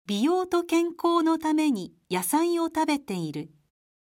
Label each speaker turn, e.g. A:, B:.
A: 美容と健康のために野菜を食べている。